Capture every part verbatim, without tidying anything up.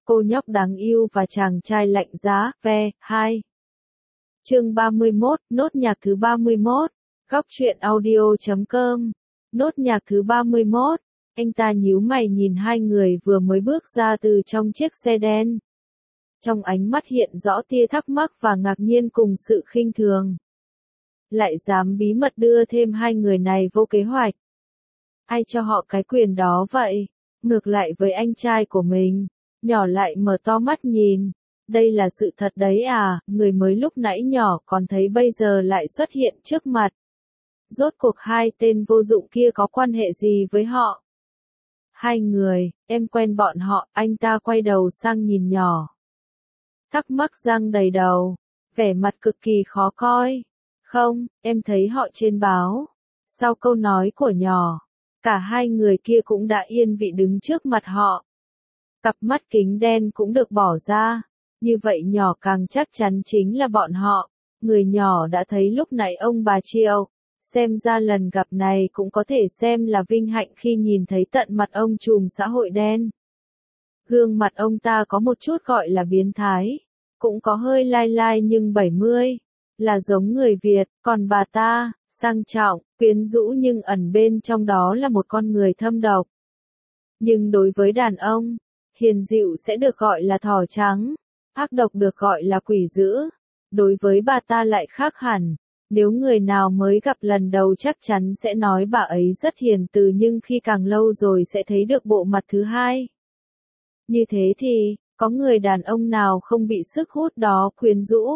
Cô nhóc đáng yêu và chàng trai lạnh giá, ve, hai. Chương ba mươi mốt, nốt nhạc thứ ba mươi mốt, góc truyện audio chấm com. Nốt nhạc thứ ba mươi mốt, anh ta nhíu mày nhìn hai người vừa mới bước ra từ trong chiếc xe đen. Trong ánh mắt hiện rõ tia thắc mắc và ngạc nhiên cùng sự khinh thường. Lại dám bí mật đưa thêm hai người này vô kế hoạch. Ai cho họ cái quyền đó vậy? Ngược lại với anh trai của mình, nhỏ lại mở to mắt nhìn. Đây là sự thật đấy à, người mới lúc nãy nhỏ còn thấy bây giờ lại xuất hiện trước mặt. Rốt cuộc hai tên vô dụng kia có quan hệ gì với họ? Hai người, em quen bọn họ, anh ta quay đầu sang nhìn nhỏ. Thắc mắc răng đầy đầu, vẻ mặt cực kỳ khó coi. Không, em thấy họ trên báo. Sau câu nói của nhỏ, cả hai người kia cũng đã yên vị đứng trước mặt họ. Cặp mắt kính đen cũng được bỏ ra, như vậy nhỏ càng chắc chắn chính là bọn họ. Người nhỏ đã thấy lúc nãy ông bà Triệu, xem ra lần gặp này cũng có thể xem là vinh hạnh khi nhìn thấy tận mặt ông trùm xã hội đen. Gương mặt ông ta có một chút gọi là biến thái, cũng có hơi lai lai nhưng bảy mươi, là giống người Việt, còn bà ta, sang trọng, quyến rũ nhưng ẩn bên trong đó là một con người thâm độc. Nhưng đối với đàn ông, hiền dịu sẽ được gọi là thỏ trắng, ác độc được gọi là quỷ dữ. Đối với bà ta lại khác hẳn, nếu người nào mới gặp lần đầu chắc chắn sẽ nói bà ấy rất hiền từ, nhưng khi càng lâu rồi sẽ thấy được bộ mặt thứ hai. Như thế thì, có người đàn ông nào không bị sức hút đó quyến rũ?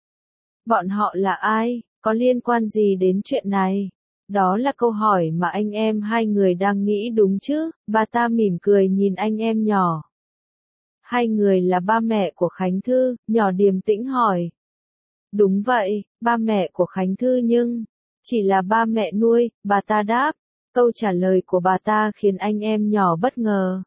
Bọn họ là ai, có liên quan gì đến chuyện này? Đó là câu hỏi mà anh em hai người đang nghĩ đúng chứ? Bà ta mỉm cười nhìn anh em nhỏ. Hai người là ba mẹ của Khánh Thư, nhỏ điềm tĩnh hỏi. Đúng vậy, ba mẹ của Khánh Thư nhưng, chỉ là ba mẹ nuôi, bà ta đáp. Câu trả lời của bà ta khiến anh em nhỏ bất ngờ.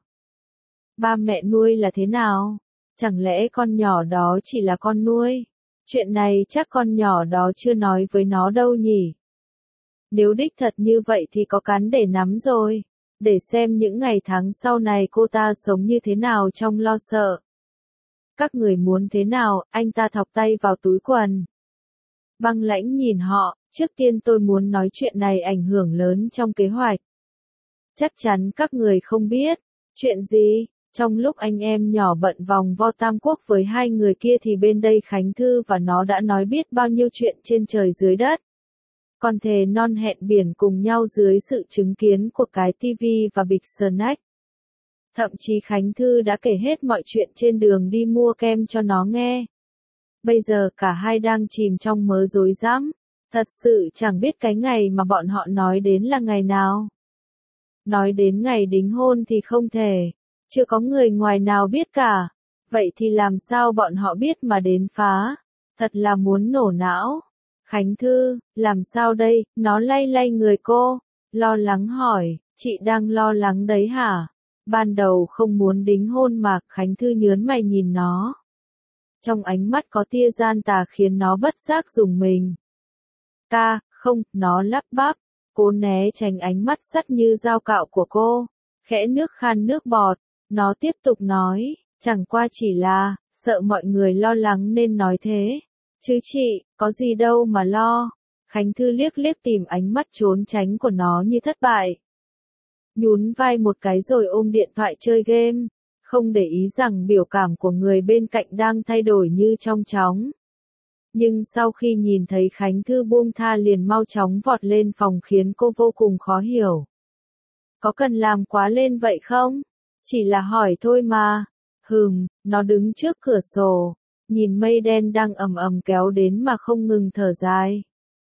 Ba mẹ nuôi là thế nào? Chẳng lẽ con nhỏ đó chỉ là con nuôi? Chuyện này chắc con nhỏ đó chưa nói với nó đâu nhỉ? Nếu đích thật như vậy thì có cắn để nắm rồi. Để xem những ngày tháng sau này cô ta sống như thế nào trong lo sợ. Các người muốn thế nào? Anh ta thọc tay vào túi quần. Băng lãnh nhìn họ, trước tiên tôi muốn nói chuyện này ảnh hưởng lớn trong kế hoạch. Chắc chắn các người không biết. Chuyện gì? Trong lúc anh em nhỏ bận vòng vo Tam Quốc với hai người kia thì bên đây Khánh Thư và nó đã nói biết bao nhiêu chuyện trên trời dưới đất. Còn thề non hẹn biển cùng nhau dưới sự chứng kiến của cái tivi và bịch snack. Thậm chí Khánh Thư đã kể hết mọi chuyện trên đường đi mua kem cho nó nghe. Bây giờ cả hai đang chìm trong mớ rối rắm. Thật sự chẳng biết cái ngày mà bọn họ nói đến là ngày nào. Nói đến ngày đính hôn thì không thể. Chưa có người ngoài nào biết cả. Vậy thì làm sao bọn họ biết mà đến phá? Thật là muốn nổ não. Khánh Thư, làm sao đây? Nó lay lay người cô. Lo lắng hỏi, chị đang lo lắng đấy hả? Ban đầu không muốn đính hôn mà, Khánh Thư nhớn mày nhìn nó. Trong ánh mắt có tia gian tà khiến nó bất giác rùng mình. Ca, không, nó lắp bắp. Cố né tránh ánh mắt sắt như dao cạo của cô. Khẽ nước khan nước bọt. Nó tiếp tục nói, chẳng qua chỉ là, sợ mọi người lo lắng nên nói thế. Chứ chị, có gì đâu mà lo. Khánh Thư liếc liếc tìm ánh mắt trốn tránh của nó như thất bại. Nhún vai một cái rồi ôm điện thoại chơi game, không để ý rằng biểu cảm của người bên cạnh đang thay đổi như trong chóng. Nhưng sau khi nhìn thấy Khánh Thư buông tha liền mau chóng vọt lên phòng khiến cô vô cùng khó hiểu. Có cần làm quá lên vậy không? Chỉ là hỏi thôi mà. Hừm, nó đứng trước cửa sổ, nhìn mây đen đang ầm ầm kéo đến mà không ngừng thở dài.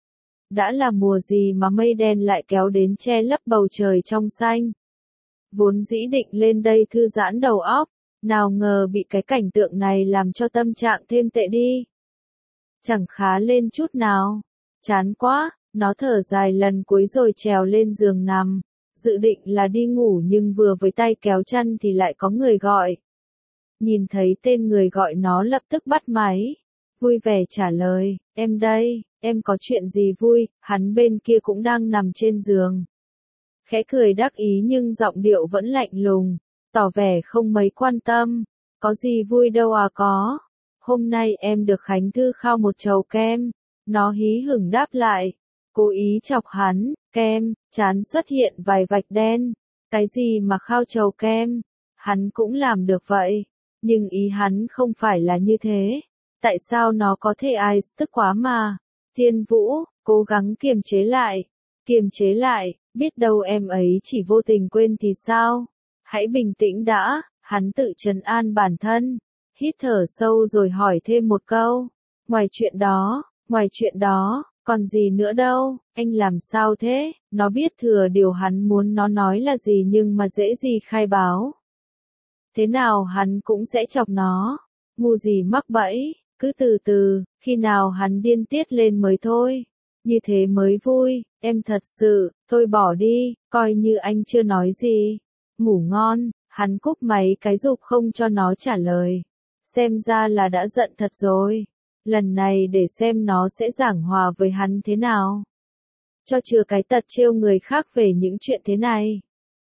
Đã là mùa gì mà mây đen lại kéo đến che lấp bầu trời trong xanh. Vốn dĩ định lên đây thư giãn đầu óc, nào ngờ bị cái cảnh tượng này làm cho tâm trạng thêm tệ đi. Chẳng khá lên chút nào. Chán quá, nó thở dài lần cuối rồi trèo lên giường nằm. Dự định là đi ngủ nhưng vừa với tay kéo chăn thì lại có người gọi. Nhìn thấy tên người gọi nó lập tức bắt máy. Vui vẻ trả lời, em đây, em có chuyện gì vui, hắn bên kia cũng đang nằm trên giường. Khẽ cười đắc ý nhưng giọng điệu vẫn lạnh lùng, tỏ vẻ không mấy quan tâm. Có gì vui đâu à có. Hôm nay em được Khánh Thư khao một chầu kem. Nó hí hửng đáp lại. Cố ý chọc hắn, kem, chán xuất hiện vài vạch đen. Cái gì mà khao chầu kem? Hắn cũng làm được vậy. Nhưng ý hắn không phải là như thế. Tại sao nó có thể ai tức quá mà? Thiên Vũ, cố gắng kiềm chế lại. Kiềm chế lại, biết đâu em ấy chỉ vô tình quên thì sao? Hãy bình tĩnh đã, hắn tự trấn an bản thân. Hít thở sâu rồi hỏi thêm một câu. Ngoài chuyện đó, ngoài chuyện đó, còn gì nữa đâu, anh làm sao thế? Nó biết thừa điều hắn muốn nó nói là gì nhưng mà dễ gì khai báo. Thế nào hắn cũng sẽ chọc nó. Ngu gì mắc bẫy, cứ từ từ, khi nào hắn điên tiết lên mới thôi. Như thế mới vui, em thật sự, thôi bỏ đi, coi như anh chưa nói gì. Ngủ ngon, hắn cúp máy cái giục không cho nó trả lời. Xem ra là đã giận thật rồi. Lần này để xem nó sẽ giảng hòa với hắn thế nào. Cho chừa cái tật trêu người khác về những chuyện thế này.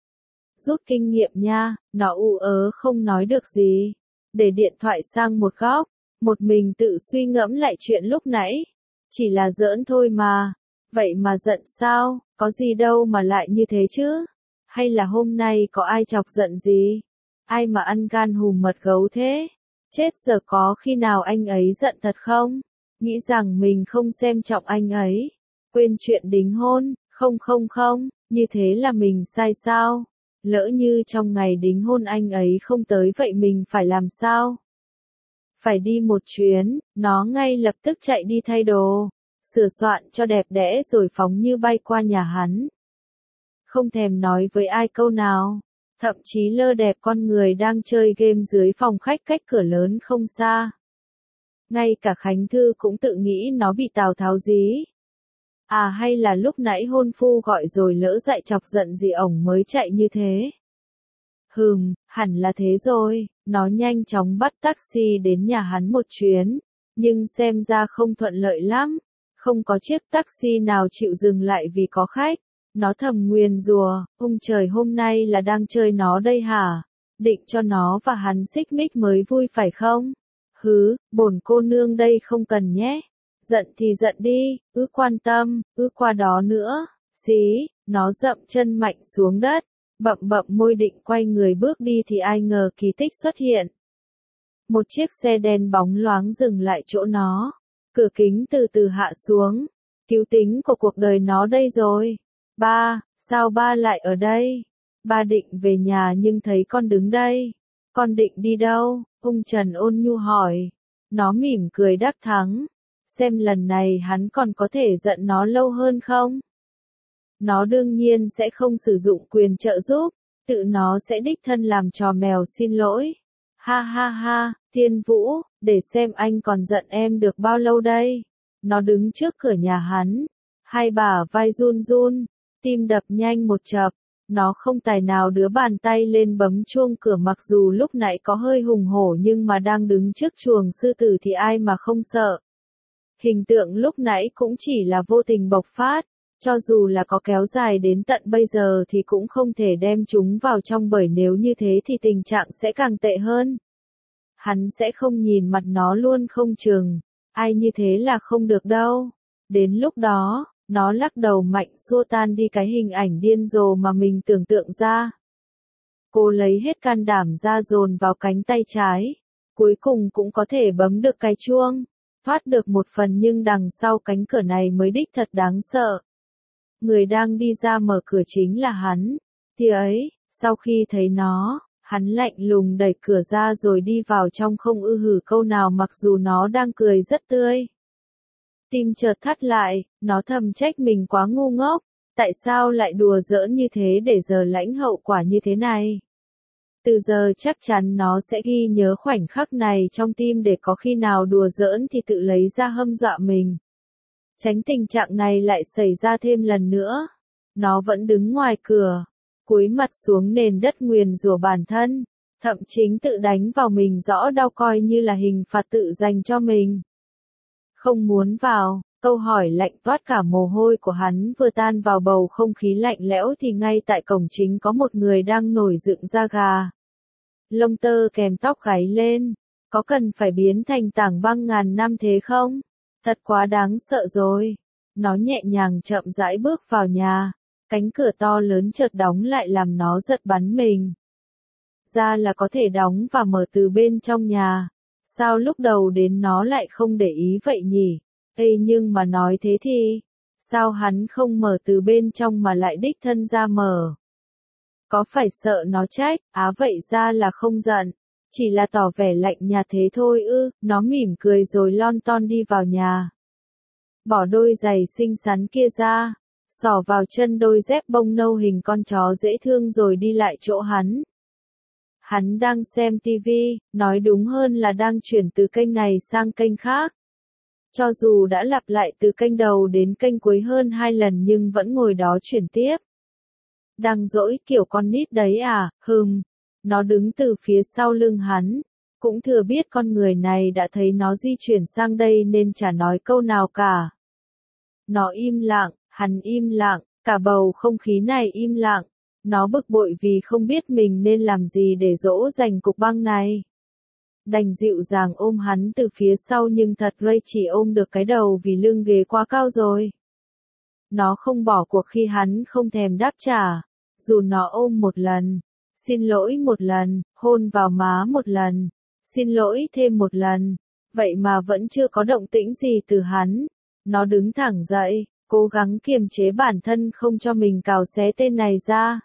Rút kinh nghiệm nha, nó ù ớ không nói được gì. Để điện thoại sang một góc, một mình tự suy ngẫm lại chuyện lúc nãy. Chỉ là giỡn thôi mà. Vậy mà giận sao, có gì đâu mà lại như thế chứ? Hay là hôm nay có ai chọc giận gì? Ai mà ăn gan hùm mật gấu thế? Chết giờ có khi nào anh ấy giận thật không? Nghĩ rằng mình không xem trọng anh ấy. Quên chuyện đính hôn, không không không, như thế là mình sai sao? Lỡ như trong ngày đính hôn anh ấy không tới vậy mình phải làm sao? Phải đi một chuyến, nó ngay lập tức chạy đi thay đồ, sửa soạn cho đẹp đẽ rồi phóng như bay qua nhà hắn. Không thèm nói với ai câu nào, thậm chí lơ đẹp con người đang chơi game dưới phòng khách cách cửa lớn không xa. Ngay cả Khánh Thư cũng tự nghĩ nó bị Tào Tháo dí. À hay là lúc nãy hôn phu gọi rồi lỡ dại chọc giận gì ổng mới chạy như thế. Hừm, hẳn là thế rồi, nó nhanh chóng bắt taxi đến nhà hắn một chuyến, nhưng xem ra không thuận lợi lắm, không có chiếc taxi nào chịu dừng lại vì có khách. Nó thầm nguyền rủa, ông trời hôm nay là đang chơi nó đây hả? Định cho nó và hắn xích mích mới vui phải không? Hứ, bổn cô nương đây không cần nhé. Giận thì giận đi, cứ quan tâm, cứ qua đó nữa. Xí, nó dậm chân mạnh xuống đất, bậm bậm môi định quay người bước đi thì ai ngờ kỳ tích xuất hiện. Một chiếc xe đen bóng loáng dừng lại chỗ nó. Cửa kính từ từ hạ xuống. Cứu tính của cuộc đời nó đây rồi. Ba, sao ba lại ở đây? Ba định về nhà nhưng thấy con đứng đây. Con định đi đâu? Ông Trần ôn nhu hỏi. Nó mỉm cười đắc thắng. Xem lần này hắn còn có thể giận nó lâu hơn không? Nó đương nhiên sẽ không sử dụng quyền trợ giúp. Tự nó sẽ đích thân làm trò mèo xin lỗi. Ha ha ha, Thiên Vũ, để xem anh còn giận em được bao lâu đây? Nó đứng trước cửa nhà hắn. Hai bả vai run run. Tim đập nhanh một chập, nó không tài nào đưa bàn tay lên bấm chuông cửa mặc dù lúc nãy có hơi hùng hổ nhưng mà đang đứng trước chuồng sư tử thì ai mà không sợ. Hình tượng lúc nãy cũng chỉ là vô tình bộc phát, cho dù là có kéo dài đến tận bây giờ thì cũng không thể đem chúng vào trong bởi nếu như thế thì tình trạng sẽ càng tệ hơn. Hắn sẽ không nhìn mặt nó luôn không chừng, ai như thế là không được đâu. Đến lúc đó, nó lắc đầu mạnh xua tan đi cái hình ảnh điên rồ mà mình tưởng tượng ra. Cô lấy hết can đảm ra dồn vào cánh tay trái. Cuối cùng cũng có thể bấm được cái chuông. Thoát được một phần nhưng đằng sau cánh cửa này mới đích thật đáng sợ. Người đang đi ra mở cửa chính là hắn. Thì ấy, sau khi thấy nó, hắn lạnh lùng đẩy cửa ra rồi đi vào trong không ư hử câu nào mặc dù nó đang cười rất tươi. Tim chợt thắt lại, nó thầm trách mình quá ngu ngốc, tại sao lại đùa giỡn như thế để giờ lãnh hậu quả như thế này. Từ giờ chắc chắn nó sẽ ghi nhớ khoảnh khắc này trong tim để có khi nào đùa giỡn thì tự lấy ra hâm dọa mình. Tránh tình trạng này lại xảy ra thêm lần nữa. Nó vẫn đứng ngoài cửa, cúi mặt xuống nền đất nguyền rủa bản thân, thậm chính tự đánh vào mình rõ đau coi như là hình phạt tự dành cho mình. Không muốn vào, câu hỏi lạnh toát cả mồ hôi của hắn vừa tan vào bầu không khí lạnh lẽo thì ngay tại cổng chính có một người đang nổi dựng da gà. lông tơ kèm tóc gáy lên, có cần phải biến thành tảng băng ngàn năm thế không? Thật quá đáng sợ rồi. Nó nhẹ nhàng chậm rãi bước vào nhà, cánh cửa to lớn chợt đóng lại làm nó giật bắn mình. Ra là có thể đóng và mở từ bên trong nhà. Sao lúc đầu đến nó lại không để ý vậy nhỉ? Ê nhưng mà nói thế thì, sao hắn không mở từ bên trong mà lại đích thân ra mở? Có phải sợ nó trách? Á vậy ra là không giận, chỉ là tỏ vẻ lạnh nhạt thế thôi ư? Nó mỉm cười rồi lon ton đi vào nhà. Bỏ đôi giày xinh xắn kia ra, xỏ vào chân đôi dép bông nâu hình con chó dễ thương rồi đi lại chỗ hắn. Hắn đang xem tivi, nói đúng hơn là đang chuyển từ kênh này sang kênh khác. Cho dù đã lặp lại từ kênh đầu đến kênh cuối hơn hai lần nhưng vẫn ngồi đó chuyển tiếp. Đang dỗi kiểu con nít đấy à, hừm. Nó đứng từ phía sau lưng hắn, cũng thừa biết con người này đã thấy nó di chuyển sang đây nên chả nói câu nào cả. Nó im lặng, hắn im lặng, cả bầu không khí này im lặng. Nó bực bội vì không biết mình nên làm gì để dỗ dành cục băng này. Đành dịu dàng ôm hắn từ phía sau nhưng thật Ray chỉ ôm được cái đầu vì lưng ghế quá cao rồi. Nó không bỏ cuộc khi hắn không thèm đáp trả, dù nó ôm một lần, xin lỗi một lần, hôn vào má một lần, xin lỗi thêm một lần, vậy mà vẫn chưa có động tĩnh gì từ hắn. Nó đứng thẳng dậy, cố gắng kiềm chế bản thân không cho mình cào xé tên này ra.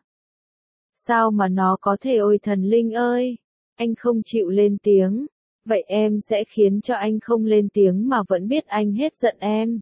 Sao mà nó có thể, ôi thần linh ơi, anh không chịu lên tiếng, vậy em sẽ khiến cho anh không lên tiếng mà vẫn biết anh hết giận em.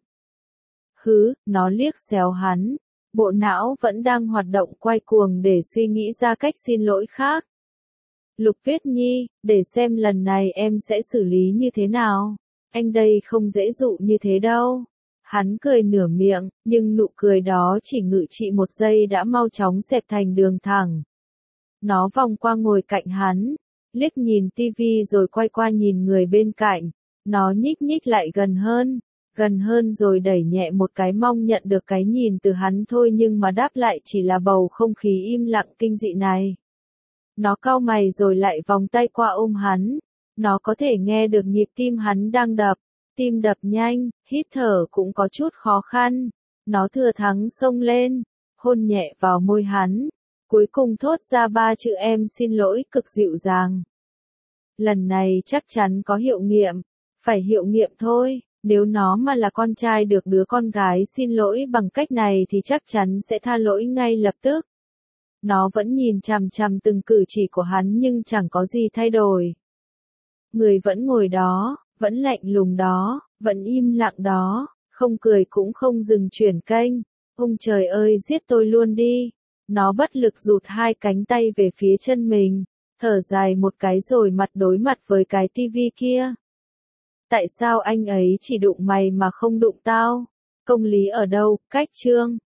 Hứ, nó liếc xéo hắn, bộ não vẫn đang hoạt động quay cuồng để suy nghĩ ra cách xin lỗi khác. Lục Tuyết Nhi, để xem lần này em sẽ xử lý như thế nào, anh đây không dễ dụ như thế đâu. Hắn cười nửa miệng, nhưng nụ cười đó chỉ ngự trị một giây đã mau chóng xẹp thành đường thẳng. Nó vòng qua ngồi cạnh hắn, liếc nhìn tivi rồi quay qua nhìn người bên cạnh. Nó nhích nhích lại gần hơn, gần hơn rồi đẩy nhẹ một cái mong nhận được cái nhìn từ hắn thôi nhưng mà đáp lại chỉ là bầu không khí im lặng kinh dị này. Nó cau mày rồi lại vòng tay qua ôm hắn. Nó có thể nghe được nhịp tim hắn đang đập. Tim đập nhanh, hít thở cũng có chút khó khăn. Nó thừa thắng xông lên, hôn nhẹ vào môi hắn. Cuối cùng thốt ra ba chữ em xin lỗi cực dịu dàng. Lần này chắc chắn có hiệu nghiệm. Phải hiệu nghiệm thôi, nếu nó mà là con trai được đứa con gái xin lỗi bằng cách này thì chắc chắn sẽ tha lỗi ngay lập tức. Nó vẫn nhìn chằm chằm từng cử chỉ của hắn nhưng chẳng có gì thay đổi. Người vẫn ngồi đó, vẫn lạnh lùng đó, vẫn im lặng đó, không cười cũng không dừng chuyển kênh. Ông trời ơi giết tôi luôn đi. Nó bất lực rụt hai cánh tay về phía chân mình, thở dài một cái rồi mặt đối mặt với cái tivi kia. Tại sao anh ấy chỉ đụng mày mà không đụng tao? Công lý ở đâu? Cách chương